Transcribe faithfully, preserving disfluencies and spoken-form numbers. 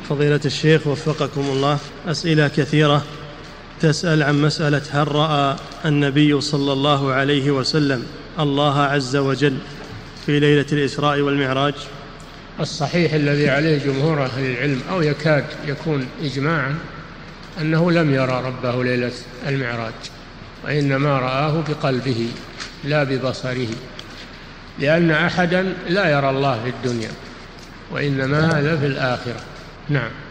فضيلة الشيخ وفقكم الله، أسئلة كثيرة تسأل عن مسألة: هل رأى النبي صلى الله عليه وسلم الله عز وجل في ليلة الإسراء والمعراج؟ الصحيح الذي عليه جمهور أهل العلم أو يكاد يكون إجماعا أنه لم يرى ربه ليلة المعراج، وإنما رآه بقلبه لا ببصره، لأن أحدا لا يرى الله في الدنيا، وإنما هذا في الآخرة. نعم.